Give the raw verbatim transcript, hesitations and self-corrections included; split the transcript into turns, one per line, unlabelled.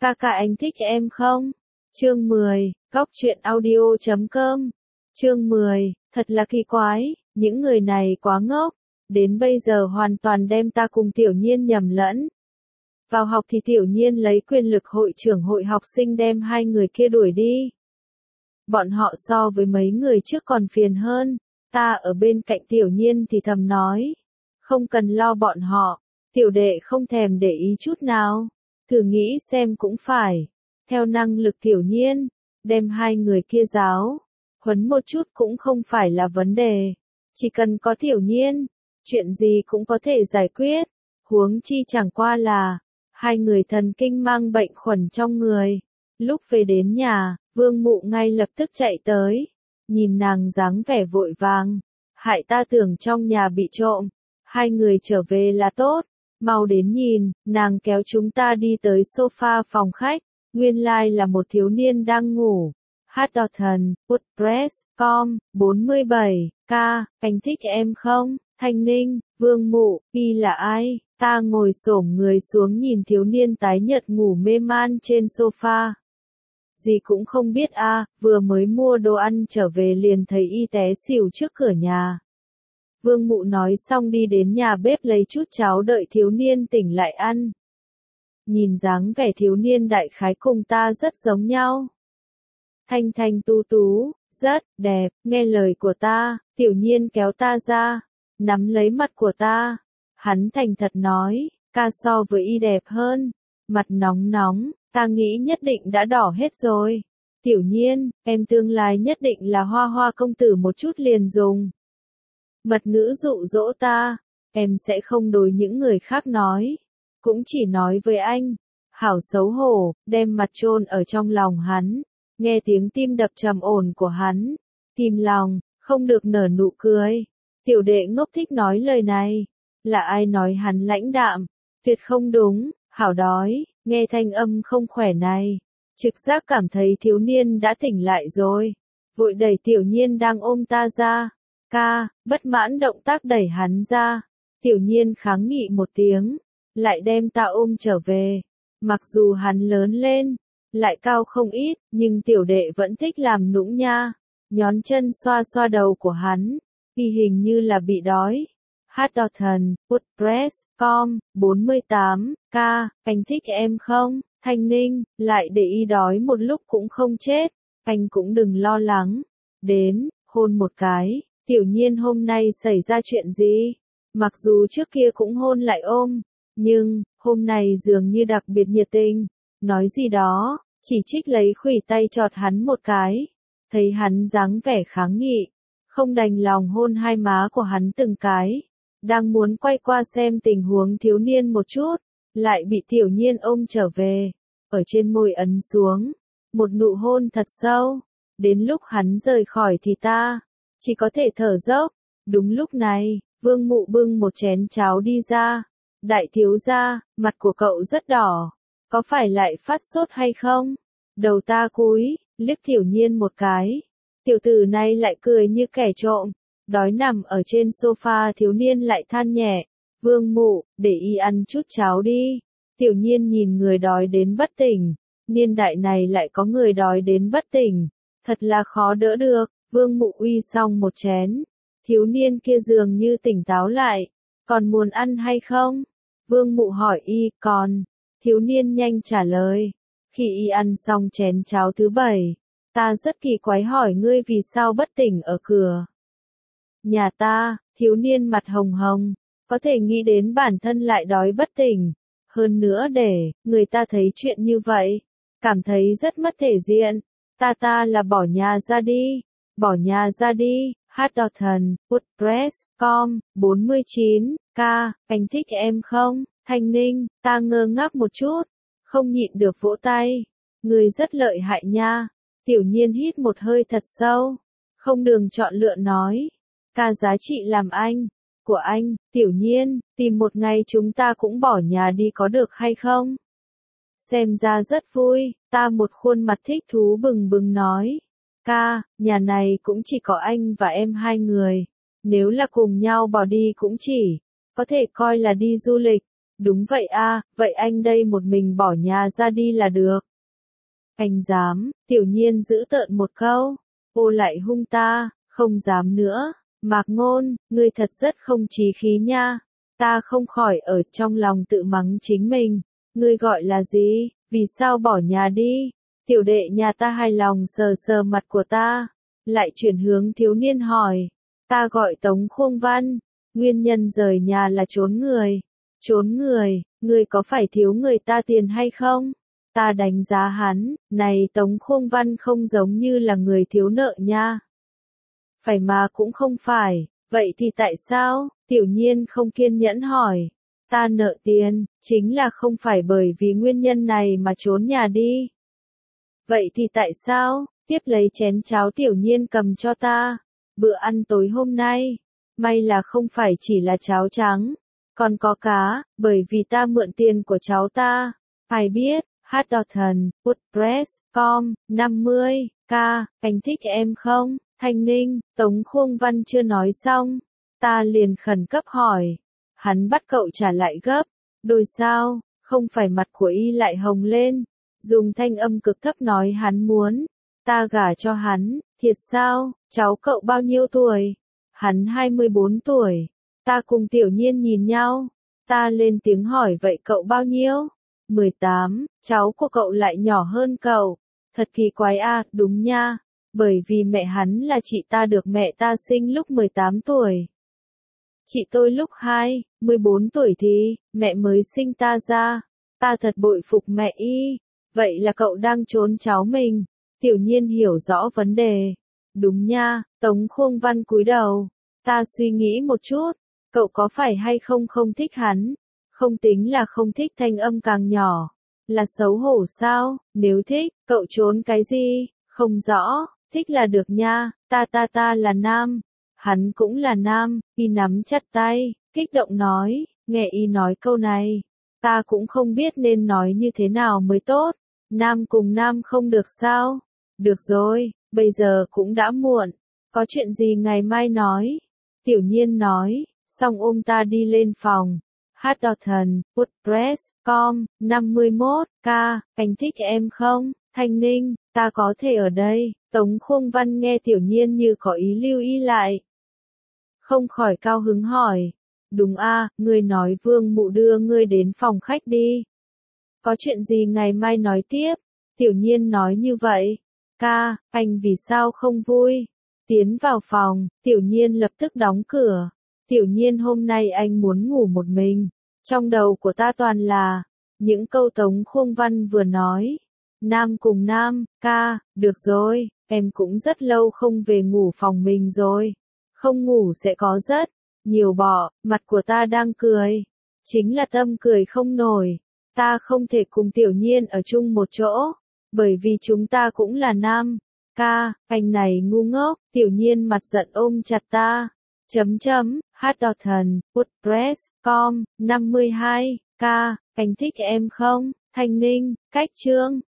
Ca ca anh thích em không? Chương mười, Góc truyện audio chấm com. Chương mười, thật là kỳ quái, những người này quá ngốc, đến bây giờ hoàn toàn đem ta cùng Tiểu Nhiên nhầm lẫn. Vào học thì Tiểu Nhiên lấy quyền lực hội trưởng hội học sinh đem hai người kia đuổi đi. Bọn họ so với mấy người trước còn phiền hơn, ta ở bên cạnh Tiểu Nhiên thì thầm nói, không cần lo bọn họ, tiểu đệ không thèm để ý chút nào, thử nghĩ xem cũng phải, theo năng lực Tiểu Nhiên, đem hai người kia giáo, huấn một chút cũng không phải là vấn đề, chỉ cần có Tiểu Nhiên, chuyện gì cũng có thể giải quyết, huống chi chẳng qua là, hai người thần kinh mang bệnh khuẩn trong người. Lúc về đến nhà, Vương Mụ ngay lập tức chạy tới, nhìn nàng dáng vẻ vội vàng, hại ta tưởng trong nhà bị trộm, hai người trở về là tốt, mau đến nhìn, nàng kéo chúng ta đi tới sofa phòng khách, nguyên lai là một thiếu niên đang ngủ. Hát đò thần, WordPress, com, bốn mươi bảy, k, anh thích em không? Thanh Ninh, Vương Mụ, y là ai? Ta ngồi xổm người xuống nhìn thiếu niên tái nhợt ngủ mê man trên sofa. Gì cũng không biết a, à, vừa mới mua đồ ăn trở về liền thấy y té xỉu trước cửa nhà. Vương Mụ nói xong đi đến nhà bếp lấy chút cháo đợi thiếu niên tỉnh lại ăn. Nhìn dáng vẻ thiếu niên đại khái cùng ta rất giống nhau. Thanh thanh tú tú, rất đẹp, nghe lời của ta, Tiểu Nhiên kéo ta ra, nắm lấy mặt của ta. Hắn thành thật nói, ca so với y đẹp hơn, mặt nóng nóng, ta nghĩ nhất định đã đỏ hết rồi. Tiểu Nhiên, em tương lai nhất định là hoa hoa công tử một chút liền dùng. Mật ngữ dụ dỗ ta, em sẽ không đối những người khác nói, cũng chỉ nói với anh. Hảo xấu hổ, đem mặt chôn ở trong lòng hắn, nghe tiếng tim đập trầm ổn của hắn, tim lòng, không được nở nụ cười. Tiểu đệ ngốc thích nói lời này. Là ai nói hắn lãnh đạm, tuyệt không đúng, hảo đói, nghe thanh âm không khỏe này, trực giác cảm thấy thiếu niên đã tỉnh lại rồi, vội đẩy Tiểu Nhiên đang ôm ta ra, ca, bất mãn động tác đẩy hắn ra, Tiểu Nhiên kháng nghị một tiếng, lại đem ta ôm trở về, mặc dù hắn lớn lên, lại cao không ít, nhưng tiểu đệ vẫn thích làm nũng nha, nhón chân xoa xoa đầu của hắn, y hình như là bị đói. Hát đò thần, WordPress, com, bốn mươi tám, k, anh thích em không? Thanh Ninh, lại để y đói một lúc cũng không chết, anh cũng đừng lo lắng. Đến, hôn một cái, Tiểu Nhiên hôm nay xảy ra chuyện gì? Mặc dù trước kia cũng hôn lại ôm, nhưng, hôm nay dường như đặc biệt nhiệt tình, nói gì đó, chỉ trích lấy khuỷu tay chọt hắn một cái, thấy hắn dáng vẻ kháng nghị, không đành lòng hôn hai má của hắn từng cái. Đang muốn quay qua xem tình huống thiếu niên một chút, lại bị Tiểu Nhiên ôm trở về, ở trên môi ấn xuống, một nụ hôn thật sâu, đến lúc hắn rời khỏi thì ta, chỉ có thể thở dốc, đúng lúc này, Vương Mụ bưng một chén cháo đi ra, đại thiếu gia, mặt của cậu rất đỏ, có phải lại phát sốt hay không? Đầu ta cúi, liếc Tiểu Nhiên một cái, tiểu tử này lại cười như kẻ trộm. Đói nằm ở trên sofa thiếu niên lại than nhẹ, Vương Mụ, để y ăn chút cháo đi. Tiểu Nhiên nhìn người đói đến bất tỉnh, niên đại này lại có người đói đến bất tỉnh, thật là khó đỡ được. Vương Mụ uy xong một chén, thiếu niên kia dường như tỉnh táo lại, còn muốn ăn hay không? Vương Mụ hỏi y, còn, thiếu niên nhanh trả lời, khi y ăn xong chén cháo thứ bảy, ta rất kỳ quái hỏi ngươi vì sao bất tỉnh ở cửa. Nhà ta, thiếu niên mặt hồng hồng, có thể nghĩ đến bản thân lại đói bất tỉnh, hơn nữa để người ta thấy chuyện như vậy, cảm thấy rất mất thể diện, ta ta là bỏ nhà ra đi, bỏ nhà ra đi, hát đò thần, WordPress, com, bốn mươi chín, k, anh thích em không? Thanh Ninh, ta ngơ ngác một chút, không nhịn được vỗ tay, người rất lợi hại nha. Tiểu Nhiên hít một hơi thật sâu, không đường chọn lựa nói. Ca giá trị làm anh, của anh, Tiểu Nhiên, tìm một ngày chúng ta cũng bỏ nhà đi có được hay không? Xem ra rất vui, ta một khuôn mặt thích thú bừng bừng nói. Ca, nhà này cũng chỉ có anh và em hai người, nếu là cùng nhau bỏ đi cũng chỉ, có thể coi là đi du lịch, Đúng vậy a, vậy anh đây một mình bỏ nhà ra đi là được. Anh dám, Tiểu Nhiên giữ tợn một câu. Ô lại hung ta, không dám nữa. Mạc Ngôn, ngươi thật rất không chí khí nha. Ta không khỏi ở trong lòng tự mắng chính mình. Ngươi gọi là gì, vì sao bỏ nhà đi? Tiểu đệ nhà ta hài lòng sờ sờ mặt của ta. Lại chuyển hướng thiếu niên hỏi. Ta gọi Tống Khuông Văn. Nguyên nhân rời nhà là trốn người. Trốn người, ngươi có phải thiếu người ta tiền hay không? Ta đánh giá hắn, này Tống Khuông Văn không giống như là người thiếu nợ nha. Phải mà cũng không phải, vậy thì tại sao? Tiểu Nhiên không kiên nhẫn hỏi. Ta nợ tiền, chính là không phải bởi vì nguyên nhân này mà trốn nhà đi. Vậy thì tại sao? Tiếp lấy chén cháo Tiểu Nhiên cầm cho ta. Bữa ăn tối hôm nay, may là không phải chỉ là cháo trắng, còn có cá, bởi vì ta mượn tiền của cháu ta. Ai biết, hát đỏ thần, WordPress, com, năm mươi, k, anh thích em không? Thanh Ninh, Tống Khuông Văn chưa nói xong. Ta liền khẩn cấp hỏi. Hắn bắt cậu trả lại gấp. Đôi sao, không phải mặt của y lại hồng lên. Dùng thanh âm cực thấp nói hắn muốn. Ta gả cho hắn, thiệt sao, cháu cậu bao nhiêu tuổi? Hắn hai mươi bốn tuổi. Ta cùng Tiểu Nhiên nhìn nhau. Ta lên tiếng hỏi vậy cậu bao nhiêu? mười tám, cháu của cậu lại nhỏ hơn cậu. Thật kỳ quái à, đúng nha. Bởi vì mẹ hắn là chị ta được mẹ ta sinh lúc mười tám tuổi. Chị tôi lúc hai, mười bốn tuổi thì, mẹ mới sinh ta ra. Ta thật bội phục mẹ y. Vậy là cậu đang trốn cháu mình. Tiểu Nhiên hiểu rõ vấn đề. Đúng nha, Tống Khuông Văn cúi đầu. Ta suy nghĩ một chút. Cậu có phải hay không không thích hắn? Không tính là không thích, thanh âm càng nhỏ. Là xấu hổ sao? Nếu thích, cậu trốn cái gì? Không rõ, thích là được nha, ta ta ta là nam. Hắn cũng là nam, y nắm chặt tay, kích động nói, nghe y nói câu này. Ta cũng không biết nên nói như thế nào mới tốt. Nam cùng nam không được sao? Được rồi, bây giờ cũng đã muộn. Có chuyện gì ngày mai nói? Tiểu Nhiên nói, xong ôm ta đi lên phòng. Hát đỏ thần, WordPress, com, năm mươi mốt, k, anh thích em không? Thanh Ninh, ta có thể ở đây. Tống Khuông Văn nghe Tiểu Nhiên như có ý lưu ý lại. Không khỏi cao hứng hỏi. Đúng a, ngươi nói Vương Mụ đưa ngươi đến phòng khách đi. Có chuyện gì ngày mai nói tiếp. Tiểu Nhiên nói như vậy. Ca, anh vì sao không vui? Tiến vào phòng, Tiểu Nhiên lập tức đóng cửa. Tiểu Nhiên hôm nay anh muốn ngủ một mình. Trong đầu của ta toàn là những câu Tống Khuông Văn vừa nói. Nam cùng nam, ca, được rồi, em cũng rất lâu không về ngủ phòng mình rồi. Không ngủ sẽ có rất nhiều bọ, mặt của ta đang cười. Chính là tâm cười không nổi. Ta không thể cùng Tiểu Nhiên ở chung một chỗ. Bởi vì chúng ta cũng là nam. Ca, anh này ngu ngốc, Tiểu Nhiên mặt giận ôm chặt ta. Chấm chấm, hát đỏ thần, WordPress, com, năm mươi hai, k, anh thích em không? Thanh Ninh, cách chương.